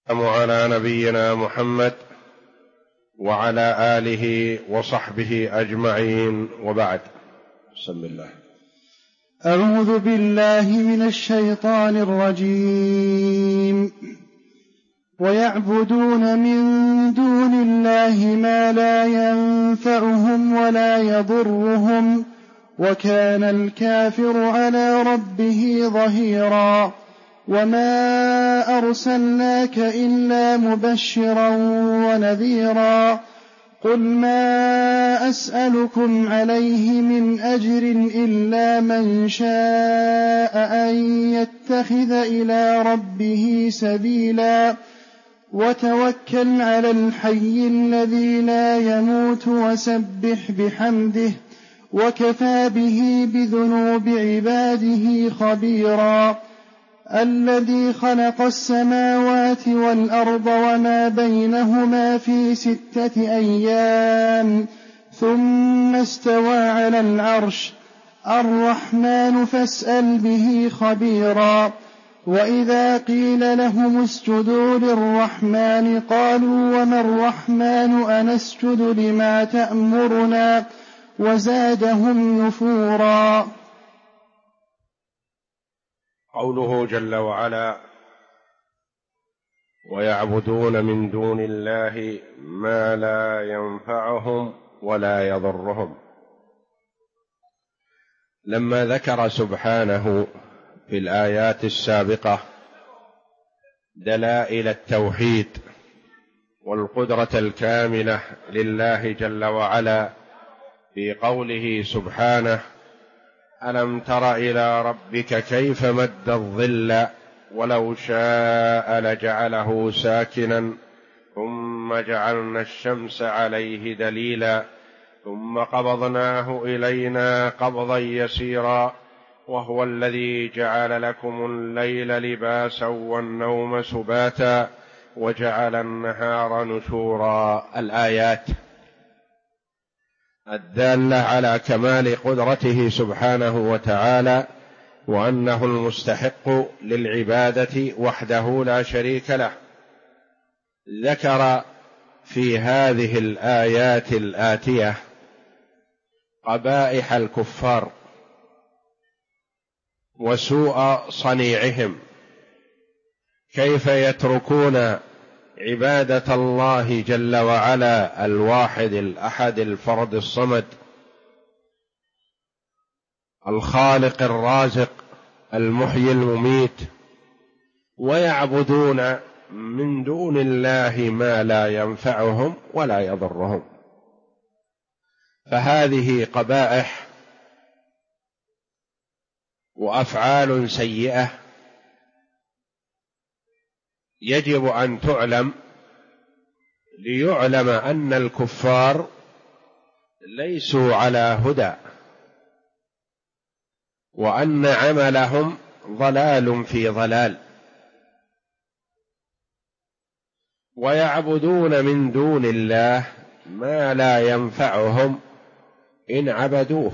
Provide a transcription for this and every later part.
على نبينا محمد وعلى آله وصحبه أجمعين، وبعد. بسم الله. أعوذ بالله من الشيطان الرجيم. ويعبدون من دون الله ما لا ينفعهم ولا يضرهم، وكان الكافر على ربه ظهيرا. وما أرسلناك إلا مبشرا ونذيرا. قل ما أسألكم عليه من أجر إلا من شاء أن يتخذ إلى ربه سبيلا. وتوكل على الحي الذي لا يموت وسبح بحمده، وكفى به بذنوب عباده خبيرا. الذي خلق السماوات والأرض وما بينهما في 6 أيام ثم استوى على العرش. الرحمن فاسأل به خبيرا. وإذا قيل لهم اسجدوا للرحمن قالوا وما الرحمن أنسجد لما تأمرنا، وزادهم نفورا. قوله جل وعلا: ويعبدون من دون الله ما لا ينفعهم ولا يضرهم. لما ذكر سبحانه في الآيات السابقة دلائل التوحيد والقدرة الكاملة لله جل وعلا في قوله سبحانه: ألم تر إلى ربك كيف مد الظل ولو شاء لجعله ساكنا ثم جعلنا الشمس عليه دليلا ثم قبضناه إلينا قبضا يسيرا وهو الذي جعل لكم الليل لباسا والنوم سباتا وجعل النهار نشورا. الآيات الدالة على كمال قدرته سبحانه وتعالى، وأنه المستحق للعبادة وحده لا شريك له. ذكر في هذه الآيات الآتية قبائح الكفار وسوء صنيعهم، كيف يتركون عبادة الله جل وعلا الواحد الأحد الفرد الصمد الخالق الرازق المحيي المميت، ويعبدون من دون الله ما لا ينفعهم ولا يضرهم. فهذه قبائح وأفعال سيئة يجب أن تعلم، ليعلم أن الكفار ليسوا على هدى، وأن عملهم ضلال في ضلال. ويعبدون من دون الله ما لا ينفعهم إن عبدوه.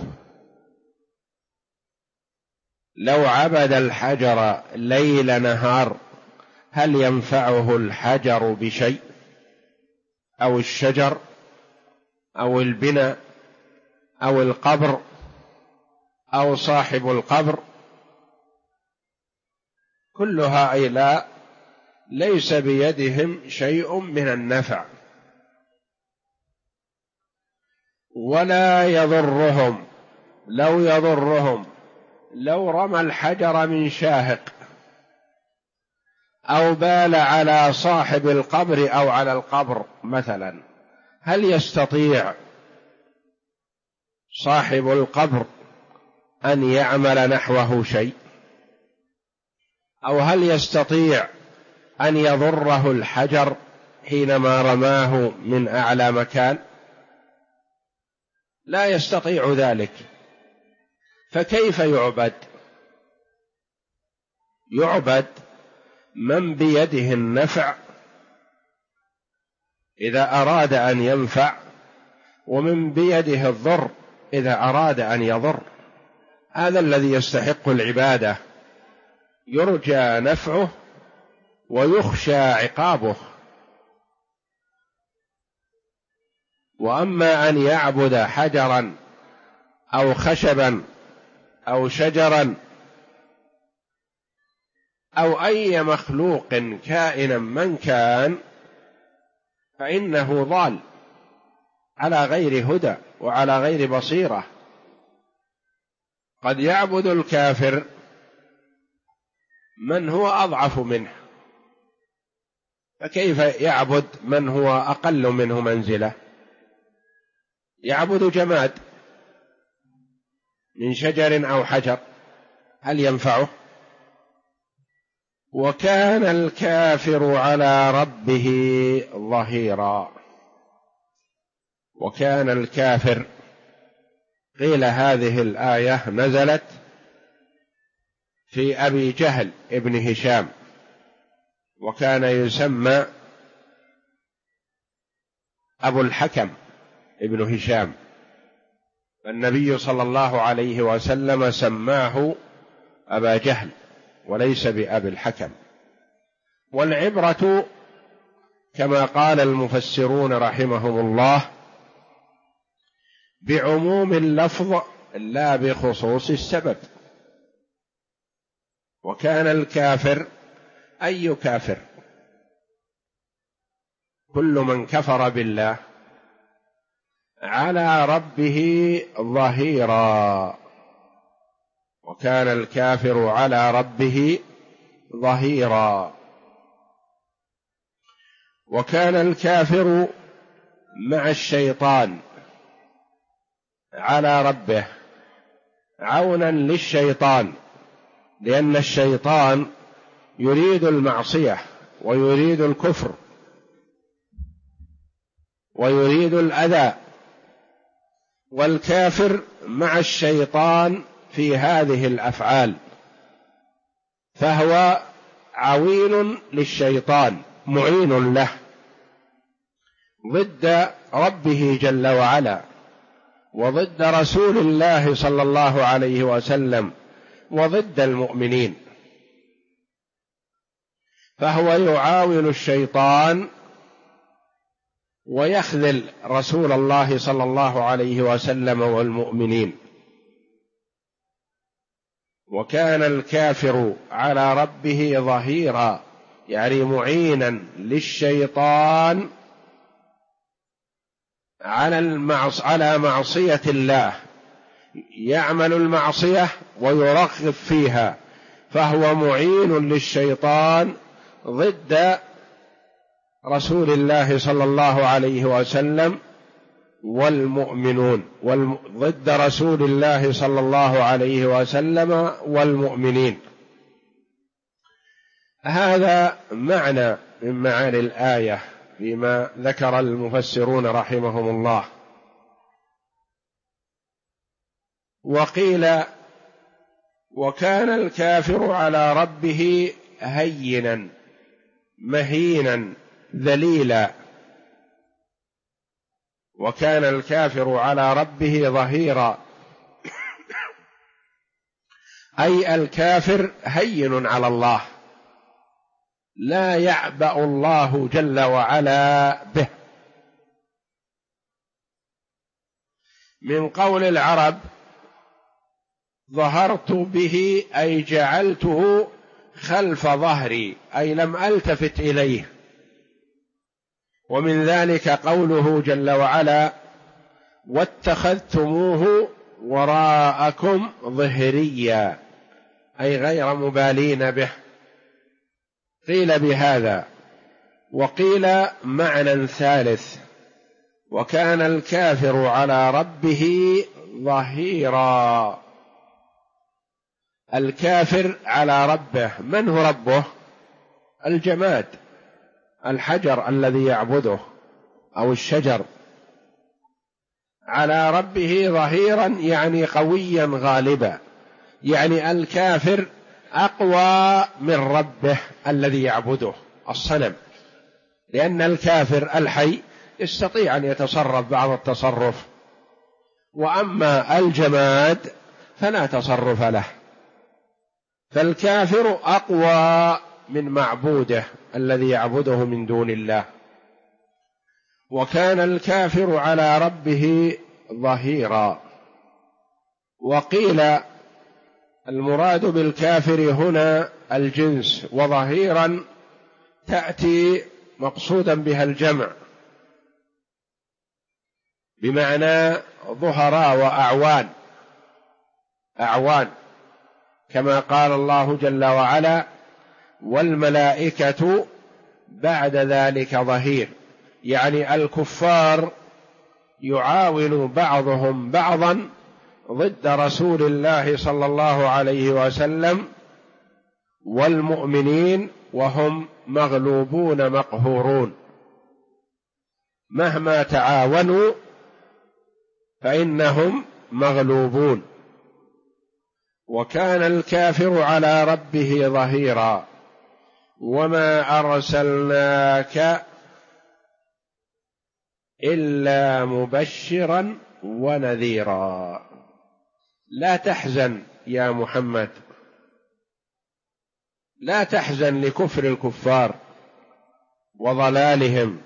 لو عبد الحجر ليل نهار هل ينفعه الحجر بشيء؟ أو الشجر أو البناء أو القبر أو صاحب القبر؟ كل هؤلاء ليس بيدهم شيء من النفع ولا يضرهم. لو يضرهم لو رمى الحجر من شاهق أو بال على صاحب القبر أو على القبر مثلا، هل يستطيع صاحب القبر أن يعمل نحوه شيء؟ أو هل يستطيع أن يضره الحجر حينما رماه من أعلى مكان؟ لا يستطيع ذلك. فكيف يعبد؟ يعبد من بيده النفع إذا أراد أن ينفع، ومن بيده الضر إذا أراد أن يضر. هذا الذي يستحق العبادة، يرجى نفعه ويخشى عقابه. وأما أن يعبد حجرا أو خشبا أو شجرا أو أي مخلوق كائنا من كان فإنه ضال على غير هدى وعلى غير بصيرة. قد يعبد الكافر من هو أضعف منه، فكيف يعبد من هو أقل منه منزلة؟ يعبد جماد من شجر أو حجر، هل ينفعه؟ وكان الكافر على ربه ظهيرا. وكان الكافر، قيل هذه الآية نزلت في أبي جهل ابن هشام، وكان يسمى أبو الحكم ابن هشام، النبي صلى الله عليه وسلم سماه أبا جهل وليس بأبي الحكم. والعبرة كما قال المفسرون رحمهم الله بعموم اللفظ لا بخصوص السبب. وكان الكافر أي كافر؟ كل من كفر بالله على ربه ظهيرا. وكان الكافر على ربه ظهيرا. وكان الكافر مع الشيطان على ربه عونا للشيطان، لأن الشيطان يريد المعصية ويريد الكفر ويريد الأذى، والكافر مع الشيطان في هذه الأفعال، فهو عوين للشيطان معين له ضد ربه جل وعلا وضد رسول الله صلى الله عليه وسلم وضد المؤمنين، فهو يعاون الشيطان ويخذل رسول الله صلى الله عليه وسلم والمؤمنين. وكان الكافر على ربه ظهيرا، يعني معينا للشيطان على معصية الله، يعمل المعصية ويرغب فيها، فهو معين للشيطان ضد رسول الله صلى الله عليه وسلم والمؤمنون، ضد رسول الله صلى الله عليه وسلم والمؤمنين. هذا معنى من معاني الآية فيما ذكر المفسرون رحمهم الله. وقيل وكان الكافر على ربه هينا مهينا ذليلا. وكان الكافر على ربه ظهيرا، أي الكافر هين على الله، لا يعبأ الله جل وعلا به. من قول العرب ظهرت به أي جعلته خلف ظهري، أي لم ألتفت إليه. ومن ذلك قوله جل وعلا واتخذتموه وراءكم ظهريا، أي غير مبالين به. قيل بهذا. وقيل معنى ثالث وكان الكافر على ربه ظهيرا. الكافر على ربه، من هو ربه؟ الجماد، الحجر الذي يعبده أو الشجر. على ربه ظهيرا يعني قويا غالبا، يعني الكافر أقوى من ربه الذي يعبده الصنم، لأن الكافر الحي يستطيع أن يتصرف بعض التصرف، وأما الجماد فلا تصرف له. فالكافر أقوى من معبوده الذي يعبده من دون الله. وكان الكافر على ربه ظهيرا. وقيل المراد بالكافر هنا الجنس، وظهيرا تأتي مقصودا بها الجمع بمعنى ظهراء وأعوان، كما قال الله جل وعلا: والملائكة بعد ذلك ظهير، يعني الكفار يعاون بعضهم بعضا ضد رسول الله صلى الله عليه وسلم والمؤمنين، وهم مغلوبون مقهورون، مهما تعاونوا فإنهم مغلوبون. وكان الكافر على ربه ظهيرا. وما أرسلناك إلا مبشرا ونذيرا. لا تحزن يا محمد، لا تحزن لكفر الكفار وضلالهم،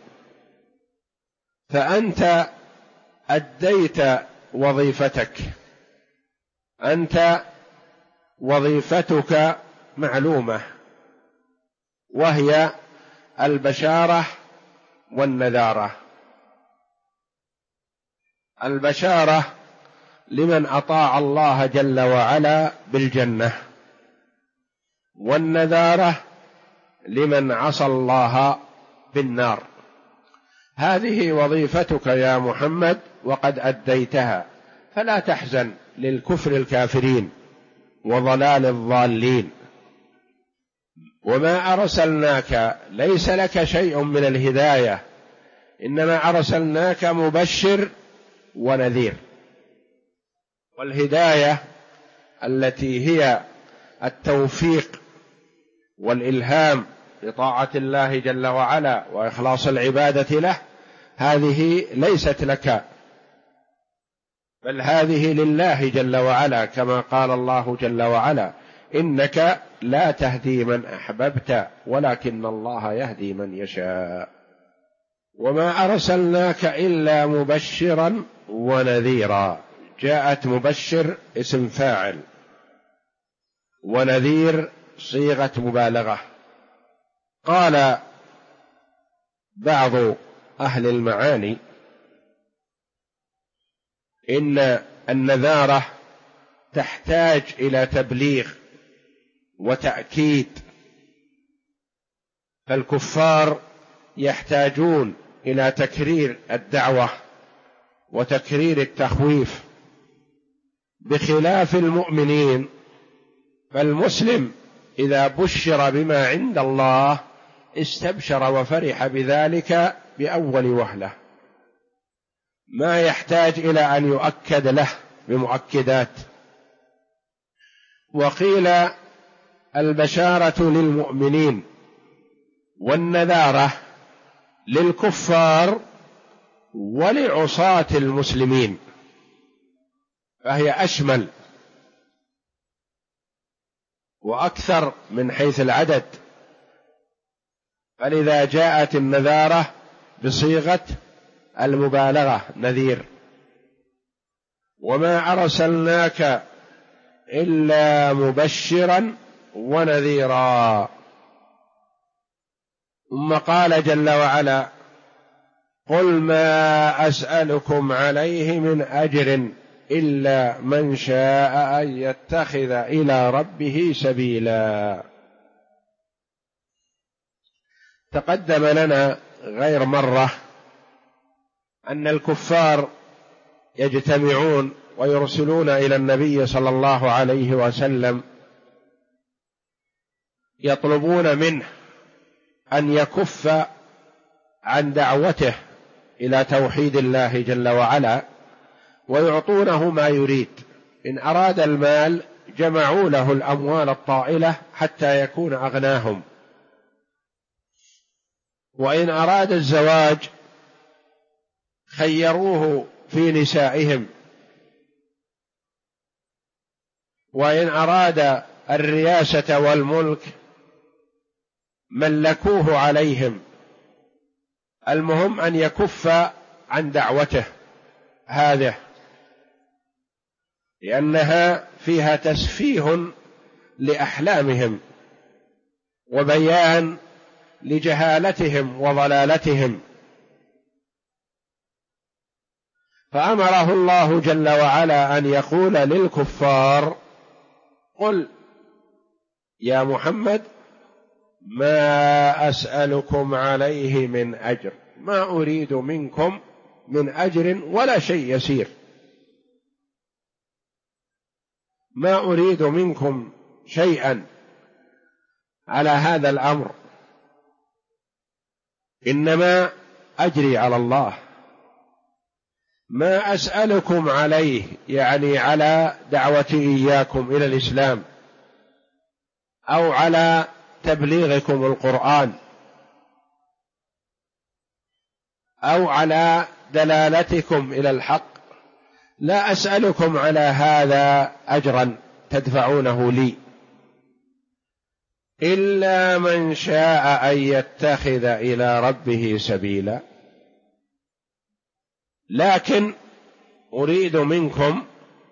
فأنت أديت وظيفتك، أنت وظيفتك معلومة، وهي البشارة والنذارة. البشارة لمن أطاع الله جل وعلا بالجنة، والنذارة لمن عصى الله بالنار. هذه وظيفتك يا محمد وقد أديتها، فلا تحزن للكفر الكافرين وضلال الضالين. وما أرسلناك، ليس لك شيء من الهداية، إنما أرسلناك مبشر ونذير. والهداية التي هي التوفيق والإلهام لطاعة الله جل وعلا وإخلاص العبادة له، هذه ليست لك، بل هذه لله جل وعلا، كما قال الله جل وعلا: إنك لا تهدي من أحببت ولكن الله يهدي من يشاء. وما أرسلناك إلا مبشرا ونذيرا. جاءت مبشر اسم فاعل، ونذير صيغة مبالغة. قال بعض أهل المعاني إن النذارة تحتاج إلى تبليغ وتأكيد، فالكفار يحتاجون إلى تكرير الدعوة وتكرير التخويف، بخلاف المؤمنين. فالمسلم إذا بشر بما عند الله استبشر وفرح بذلك بأول وهلة، ما يحتاج إلى أن يؤكد له بمؤكدات. وقيل البشارة للمؤمنين والنذارة للكفار ولعصاة المسلمين، فهي أشمل وأكثر من حيث العدد، فلذا جاءت النذارة بصيغة المبالغة نذير. وما أرسلناك إلا مبشرا ونذيرا. ثم قال جل وعلا: قل ما أسألكم عليه من أجر إلا من شاء أن يتخذ إلى ربه سبيلا. تقدم لنا غير مرة أن الكفار يجتمعون ويرسلون إلى النبي صلى الله عليه وسلم يطلبون منه أن يكف عن دعوته إلى توحيد الله جل وعلا، ويعطونه ما يريد. إن أراد المال جمعوا له الأموال الطائلة حتى يكون أغناهم، وإن أراد الزواج خيروه في نسائهم، وإن أراد الرياسة والملك ملكوه عليهم، المهم أن يكف عن دعوته هذه، لأنها فيها تسفيه لأحلامهم وبيان لجهالتهم وضلالتهم. فأمره الله جل وعلا أن يقول للكفار: قل يا محمد ما أسألكم عليه من أجر، ما أريد منكم من أجر ولا شيء يسير، ما أريد منكم شيئا على هذا الأمر، إنما أجري على الله، ما أسألكم عليه يعني على دعوتي إياكم إلى الإسلام أو على تبليغكم القرآن أو على دلالتكم إلى الحق، لا أسألكم على هذا أجرا تدفعونه لي، إلا من شاء أن يتخذ إلى ربه سبيلا، لكن أريد منكم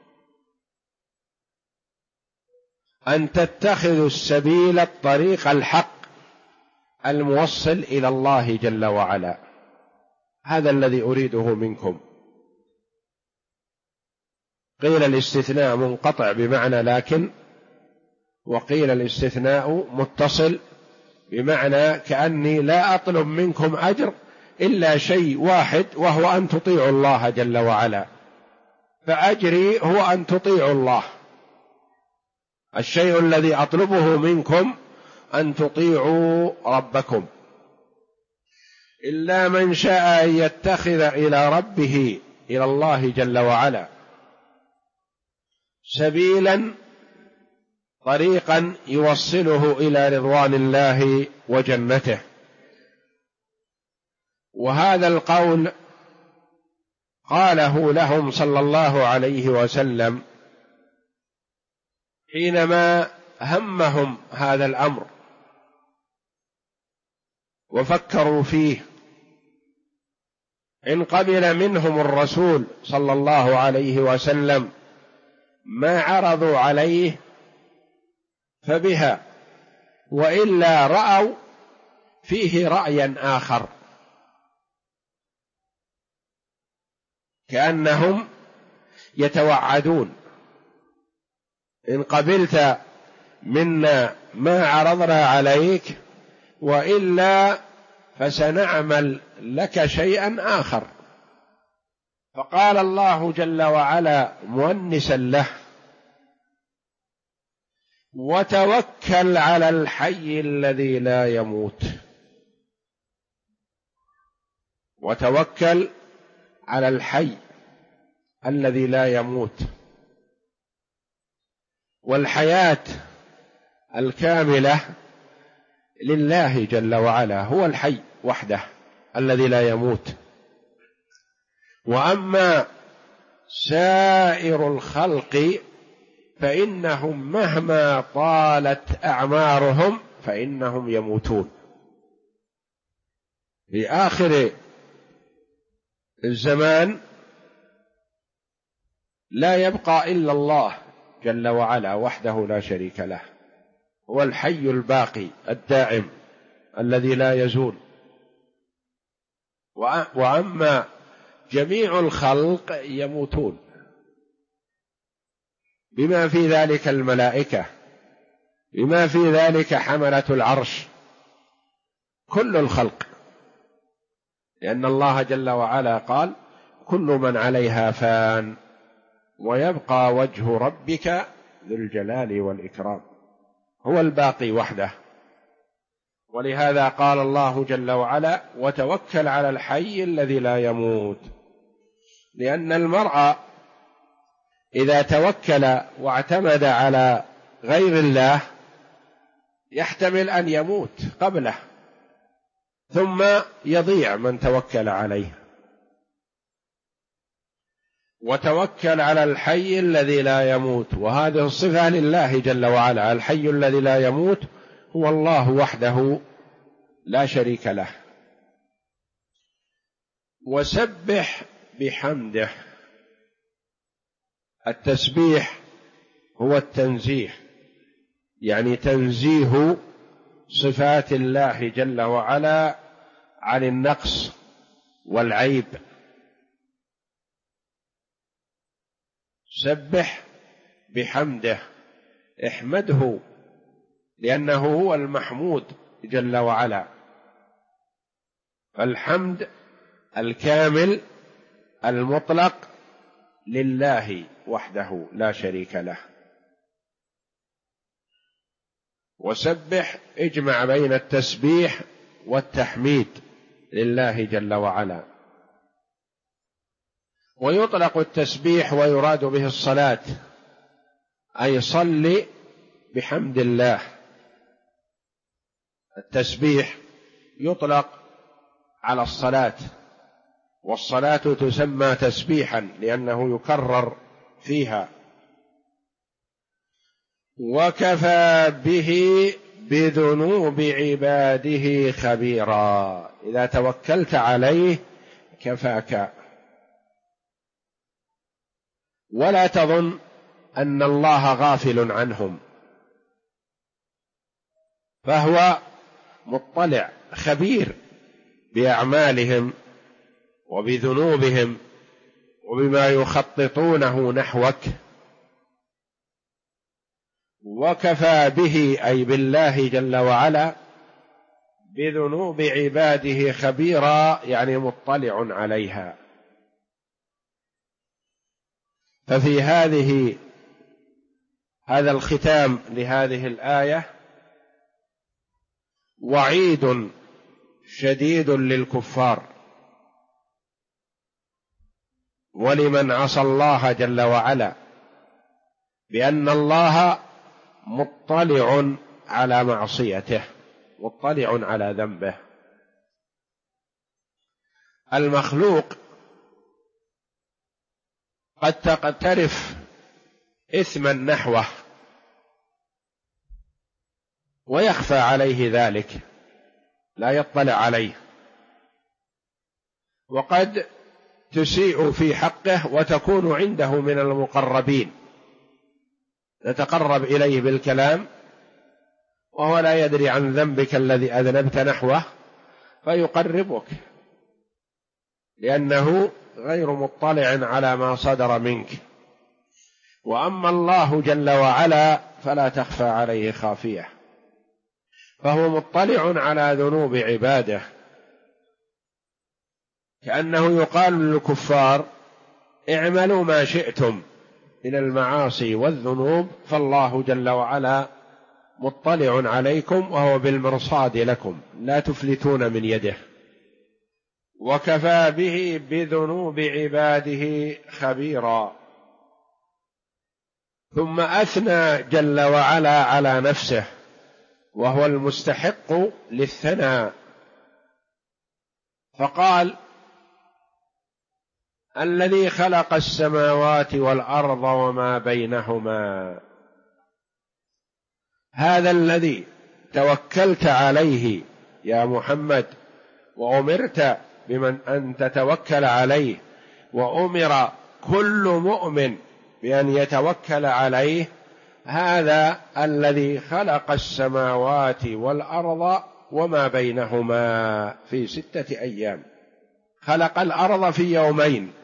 أن تتخذوا السبيل الطريق الحق الموصل إلى الله جل وعلا، هذا الذي أريده منكم. قيل الاستثناء منقطع بمعنى لكن، وقيل الاستثناء متصل بمعنى كأني لا أطلب منكم أجر إلا شيء واحد، وهو أن تطيعوا الله جل وعلا، فأجري هو أن تطيعوا الله. الشيء الذي أطلبه منكم أن تطيعوا ربكم. إلا من شاء أن يتخذ إلى ربه، إلى الله جل وعلا، سبيلا طريقا يوصله إلى رضوان الله وجنته. وهذا القول قاله لهم صلى الله عليه وسلم حينما همهم هذا الأمر وفكروا فيه، إن قبل منهم الرسول صلى الله عليه وسلم ما عرضوا عليه فبها، وإلا رأوا فيه رأيا آخر، كأنهم يتوعدون: إن قبلت منا ما عرضنا عليك، وإلا فسنعمل لك شيئا آخر. فقال الله جل وعلا مؤنسا له: وتوكل على الحي الذي لا يموت. وتوكل على الحي الذي لا يموت. والحياة الكاملة لله جل وعلا، هو الحي وحده الذي لا يموت. وأما سائر الخلق فإنهم مهما طالت أعمارهم فإنهم يموتون. في آخر الزمان لا يبقى إلا الله جل وعلا وحده لا شريك له، هو الحي الباقي الدائم الذي لا يزول. وأما جميع الخلق يموتون، بما في ذلك الملائكة، بما في ذلك حملة العرش، كل الخلق، لأن الله جل وعلا قال: كل من عليها فان ويبقى وجه ربك ذو الجلال والإكرام، هو الباقي وحده. ولهذا قال الله جل وعلا: وتوكل على الحي الذي لا يموت. لأن المرء إذا توكل واعتمد على غير الله يحتمل أن يموت قبله، ثم يضيع من توكل عليه. وتوكل على الحي الذي لا يموت، وهذه الصفة لله جل وعلا. الحي الذي لا يموت هو الله وحده لا شريك له. وسبح بحمده. التسبيح هو التنزيه، يعني تنزيه صفات الله جل وعلا عن النقص والعيب. سبح بحمده، احمده لأنه هو المحمود جل وعلا. الحمد الكامل المطلق لله وحده لا شريك له. وسبح اجمع بين التسبيح والتحميد لله جل وعلا. ويطلق التسبيح ويراد به الصلاة، أي صل بحمد الله. التسبيح يطلق على الصلاة، والصلاة تسمى تسبيحا لأنه يكرر فيها. وكفى به بذنوب عباده خبيرا، إذا توكلت عليه كفاك. ولا تظن أن الله غافل عنهم، فهو مطلع خبير بأعمالهم وبذنوبهم وبما يخططونه نحوك. وكفى به أي بالله جل وعلا بذنوب عباده خبيرا، يعني مطلع عليها. ففي هذا الختام لهذه الآية وعيد شديد للكفار ولمن عصى الله جل وعلا، بأن الله مطلع على معصيته، مطلع على ذنبه. المخلوق قد تقترف إثما نحوه ويخفى عليه ذلك، لا يطلع عليه، وقد تسيء في حقه وتكون عنده من المقربين، تتقرب إليه بالكلام وهو لا يدري عن ذنبك الذي أذنبت نحوه فيقربك، لأنه غير مطلع على ما صدر منك. وأما الله جل وعلا فلا تخفى عليه خافية، فهو مطلع على ذنوب عباده، كأنه يقال للكفار اعملوا ما شئتم من المعاصي والذنوب فالله جل وعلا مطلع عليكم وهو بالمرصاد لكم، لا تفلتون من يده. وكفى به بذنوب عباده خبيرا. ثم أثنى جل وعلا على نفسه وهو المستحق للثناء، فقال الذي خلق السماوات والأرض وما بينهما. هذا الذي توكلت عليه يا محمد، وأمرت بمن أن تتوكل عليه، وأمر كل مؤمن بأن يتوكل عليه، هذا الذي خلق السماوات والأرض وما بينهما في 6 أيام. خلق الأرض في يومين،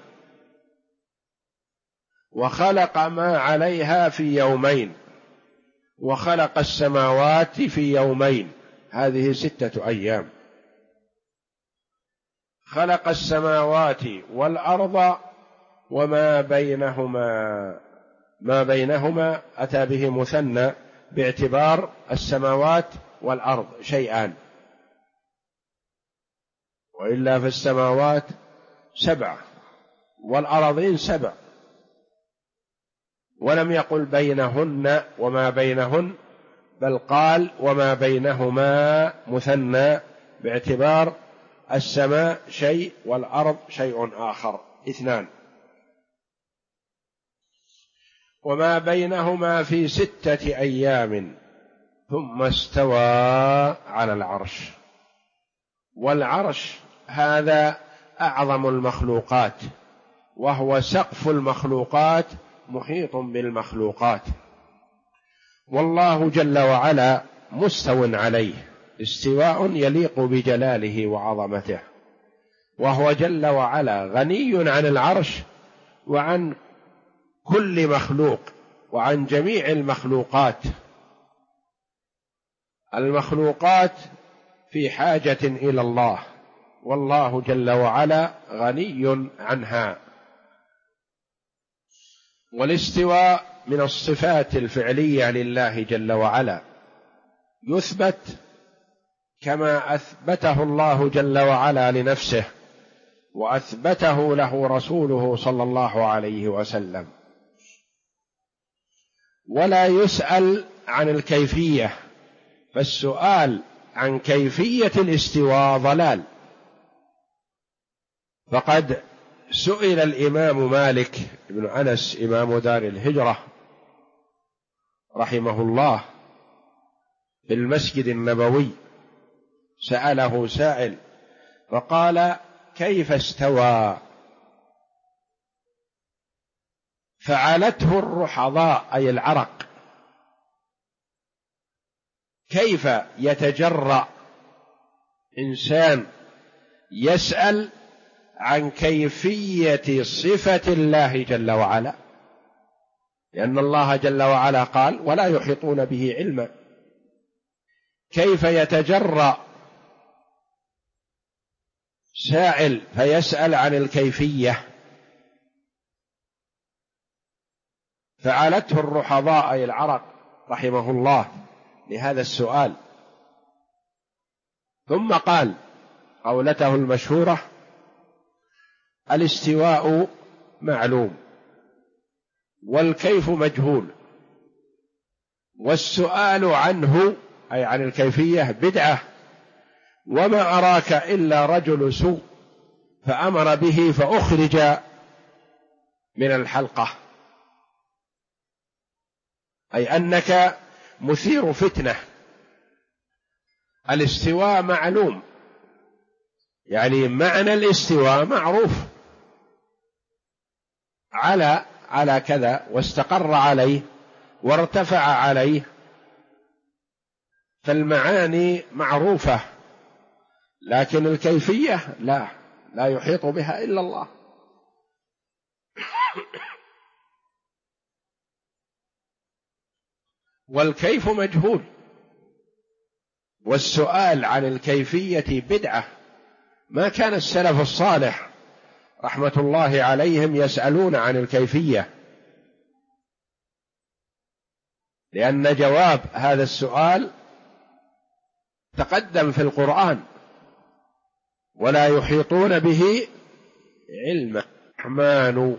وخلق ما عليها في يومين، وخلق السماوات في يومين، هذه 6 أيام. خلق السماوات والأرض وما بينهما، ما بينهما أتى به مثنى باعتبار السماوات والأرض شيئان، وإلا في السماوات 7 والأراضين 7، ولم يقل بينهن وما بينهن، بل قال وما بينهما مثنى باعتبار السماء شيء والأرض شيء آخر، 2. وما بينهما في 6 أيام ثم استوى على العرش. والعرش هذا أعظم المخلوقات، وهو سقف المخلوقات محيط بالمخلوقات، والله جل وعلا مستو عليه استواء يليق بجلاله وعظمته، وهو جل وعلا غني عن العرش وعن كل مخلوق وعن جميع المخلوقات. المخلوقات في حاجة إلى الله، والله جل وعلا غني عنها. والاستواء من الصفات الفعلية لله جل وعلا، يثبت كما أثبته الله جل وعلا لنفسه وأثبته له رسوله صلى الله عليه وسلم، ولا يسأل عن الكيفية، فالسؤال عن كيفية الاستواء ضلال. فقد سئل الإمام مالك بن أنس إمام دار الهجرة رحمه الله في المسجد النبوي، سأله سائل فقال: كيف استوى؟ فعلته الرحضاء أي العرق. كيف يتجرأ إنسان يسأل عن كيفية صفة الله جل وعلا، لأن الله جل وعلا قال: ولا يحيطون به علما. كيف يتجرأ سائل فيسأل عن الكيفية؟ فعلته الرحضاء أي العرق رحمه الله لهذا السؤال. ثم قال قولته المشهورة: الاستواء معلوم والكيف مجهول، والسؤال عنه أي عن الكيفية بدعة، وما أراك إلا رجل سوء فأمر به فأخرج من الحلقة، أي أنك مثير فتنة. الاستواء معلوم، يعني معنى الاستواء معروف، على كذا واستقر عليه وارتفع عليه، فالمعاني معروفة، لكن الكيفية لا يحيط بها إلا الله. والكيف مجهول، والسؤال عن الكيفية بدعة. ما كان السلف الصالح رحمة الله عليهم يسألون عن الكيفية، لأن جواب هذا السؤال تقدم في القرآن: ولا يحيطون به علما الرحمن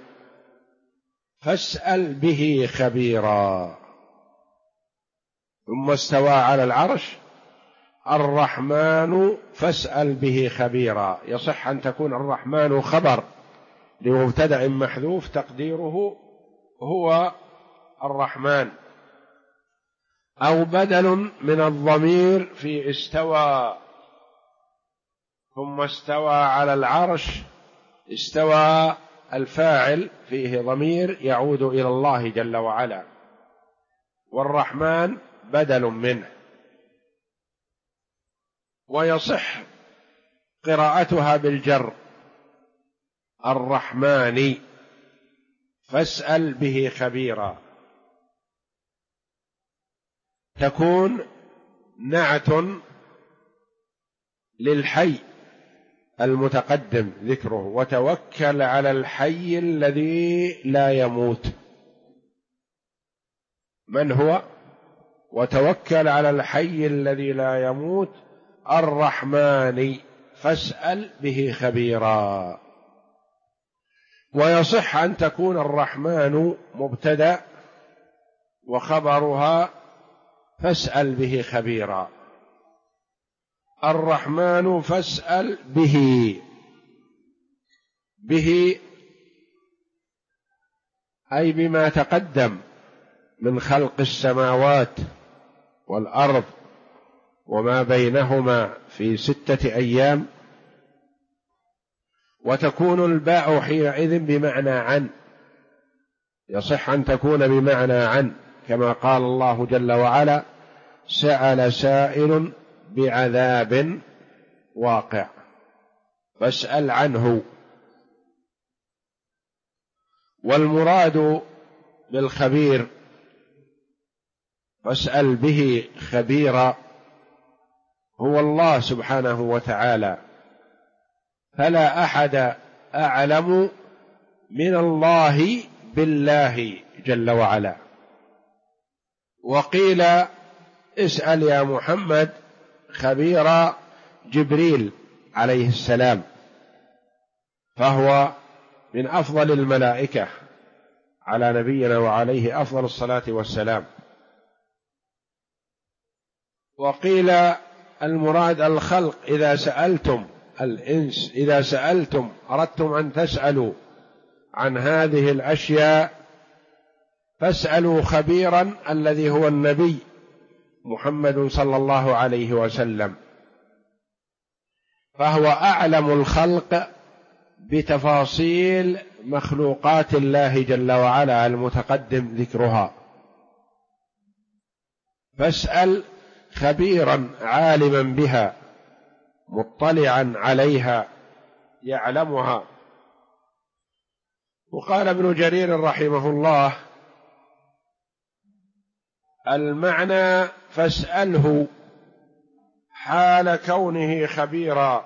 فاسأل به خبيرا. ثم استوى على العرش الرحمن فاسأل به خبيرا. يصح أن تكون الرحمن خبر لمبتدأ محذوف تقديره هو الرحمن، أو بدل من الضمير في استوى. ثم استوى على العرش، استوى الفاعل فيه ضمير يعود إلى الله جل وعلا، والرحمن بدل منه. ويصح قراءتها بالجر: الرحمن فاسأل به خبيرا، تكون نعت للحي المتقدم ذكره: وتوكل على الحي الذي لا يموت. من هو؟ وتوكل على الحي الذي لا يموت الرحمن فاسأل به خبيرا. ويصح أن تكون الرحمن مبتدأ وخبرها فاسأل به خبيرا. الرحمن فاسأل به أي بما تقدم من خلق السماوات والأرض وما بينهما في 6 أيام. وتكون الباء حينئذ بمعنى عن، يصح أن تكون بمعنى عن، كما قال الله جل وعلا: سأل سائل بعذاب واقع فاسأل عنه. والمراد بالخبير فاسأل به خبيرا هو الله سبحانه وتعالى، فلا أحد أعلم من الله بالله جل وعلا. وقيل: اسأل يا محمد خبير جبريل عليه السلام، فهو من أفضل الملائكة على نبينا وعليه أفضل الصلاة والسلام. وقيل: المراد الخلق، إذا سألتم الإنس، إذا سألتم أردتم أن تسألوا عن هذه الأشياء فاسألوا خبيرا الذي هو النبي محمد صلى الله عليه وسلم، فهو أعلم الخلق بتفاصيل مخلوقات الله جل وعلا المتقدم ذكرها. فاسأل خبيرا عالما بها مطلعا عليها يعلمها. وقال ابن جرير رحمه الله: المعنى فاسأله حال كونه خبيرا.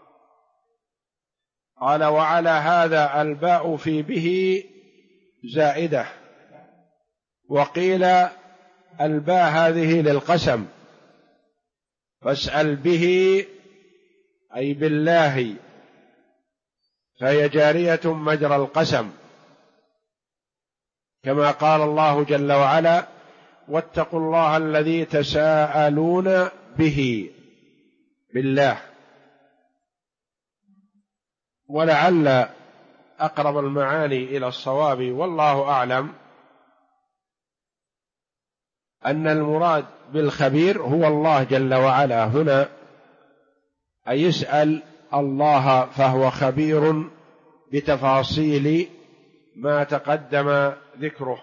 قال: وعلى هذا الباء في به زائدة. وقيل: الباء هذه للقسم، فاسأل به أي بالله، فهي جارية مجرى القسم، كما قال الله جل وعلا: واتقوا الله الذي تساءلون به، بالله. ولعل أقرب المعاني إلى الصواب والله أعلم أن المراد بالخبير هو الله جل وعلا هنا، أي يسأل الله فهو خبير بتفاصيل ما تقدم ذكره.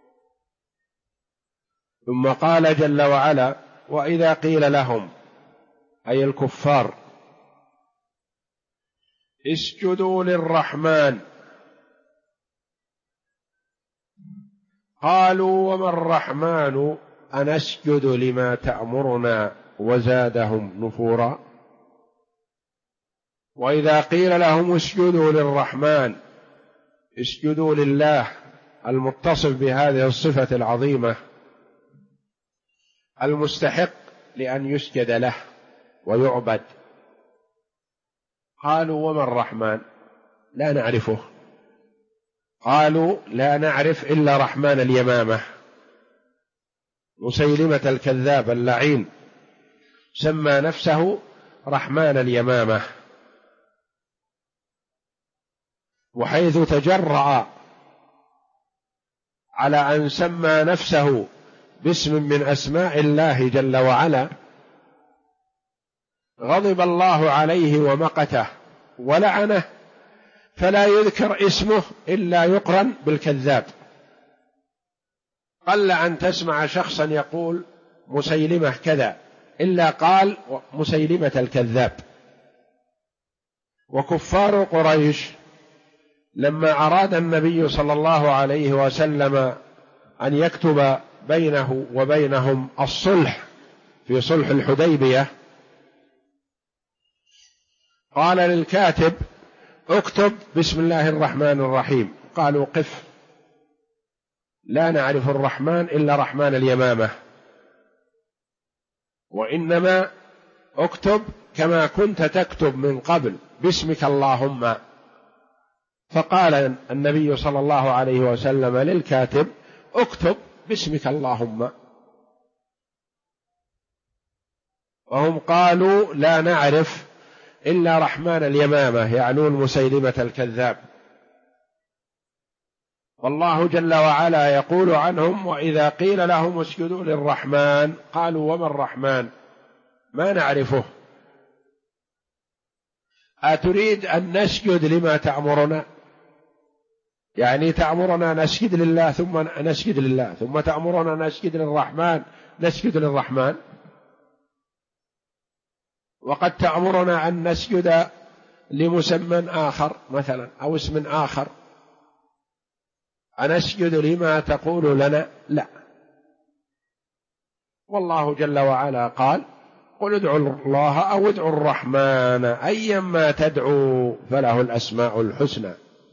ثم قال جل وعلا: وإذا قيل لهم، أي الكفار، اسجدوا للرحمن قالوا وما الرحمن أنسجد لما تأمرنا وزادهم نفورا. وإذا قيل لهم اسجدوا للرحمن، اسجدوا لله المتصف بهذه الصفة العظيمة المستحق لأن يسجد له ويعبد. قالوا وما الرحمن، لا نعرفه. قالوا لا نعرف إلا رحمن اليمامة. مسيلمة الكذاب اللعين سمى نفسه رحمن اليمامة، وحيث تجرأ على أن سمى نفسه باسم من أسماء الله جل وعلا غضب الله عليه ومقته ولعنه، فلا يذكر اسمه إلا يقرن بالكذاب. قل أن تسمع شخصا يقول مسيلمة كذا إلا قال مسيلمة الكذاب. وكفار قريش لما أراد النبي صلى الله عليه وسلم أن يكتب بينه وبينهم الصلح في صلح الحديبية، قال للكاتب اكتب بسم الله الرحمن الرحيم. قالوا قف، لا نعرف الرحمن إلا رحمن اليمامة، وإنما اكتب كما كنت تكتب من قبل باسمك اللهم. فقال النبي صلى الله عليه وسلم للكاتب اكتب باسمك اللهم، وهم قالوا لا نعرف إلا رحمن اليمامة، يعنون مسيلمة الكذاب. والله جل وعلا يقول عنهم: وإذا قيل لهم اسجدوا للرحمن قالوا وما الرحمن ما نعرفه. أتريد أن نسجد لما تأمرنا؟ يعني تأمرنا نسجد لله ثم نسجد لله، ثم تأمرنا نسجد للرحمن نسجد للرحمن، وقد تأمرنا أن نسجد لمسمى آخر مثلا أو اسم آخر، أنسجد لما تقول لنا؟ لا. والله جل وعلا قال: قل ادعوا الله أو ادعوا الرحمن أيما تدعوا فله الأسماء الحسنى.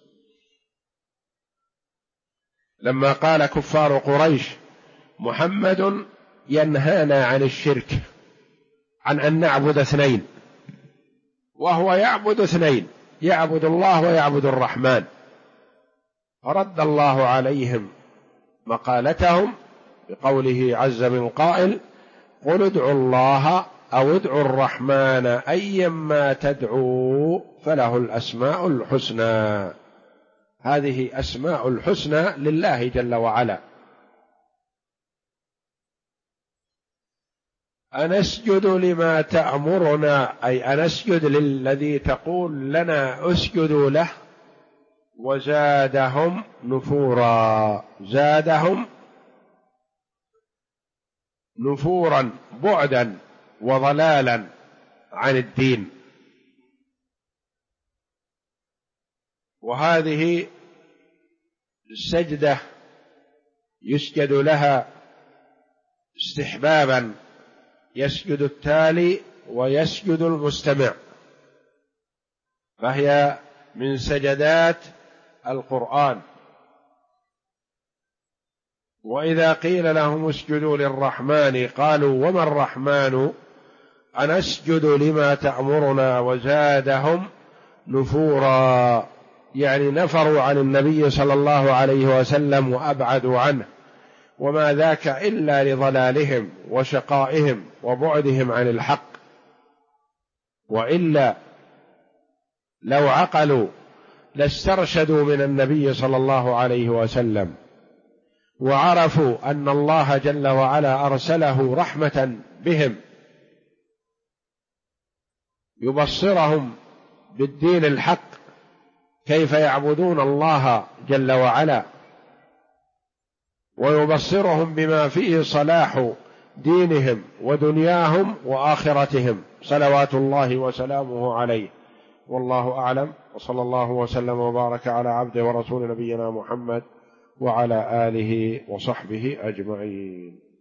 لما قال كفار قريش: محمد ينهانا عن الشرك، عن أن نعبد اثنين، وهو يعبد اثنين، يعبد الله ويعبد الرحمن، فرد الله عليهم مقالتهم بقوله عز من قائل: قل ادعوا الله أو ادعوا الرحمن أيما تدعوا فله الأسماء الحسنى. هذه أسماء الحسنى لله جل وعلا. أنسجد لما تأمرنا، أي أنسجد للذي تقول لنا اسجدوا له. وزادهم نفورا، زادهم نفورا، بعدا وضلالا عن الدين. وهذه السجدة يسجد لها استحبابا، يسجد التالي ويسجد المستمع، فهي من سجدات القرآن. وإذا قيل لهم اسجدوا للرحمن قالوا: وما الرحمن؟ أنسجد لما تأمرنا. وزادهم نفورا، يعني نفروا عن النبي صلى الله عليه وسلم وأبعدوا عنه، وما ذاك إلا لضلالهم وشقائهم وبعدهم عن الحق. وإلا لو عقلوا لاسترشدوا من النبي صلى الله عليه وسلم، وعرفوا أن الله جل وعلا أرسله رحمة بهم يبصرهم بالدين الحق، كيف يعبدون الله جل وعلا، ويبصرهم بما فيه صلاح دينهم ودنياهم وآخرتهم، صلوات الله وسلامه عليه. والله أعلم، وصلى الله وسلم وبارك على عبده ورسول نبينا محمد وعلى آله وصحبه أجمعين.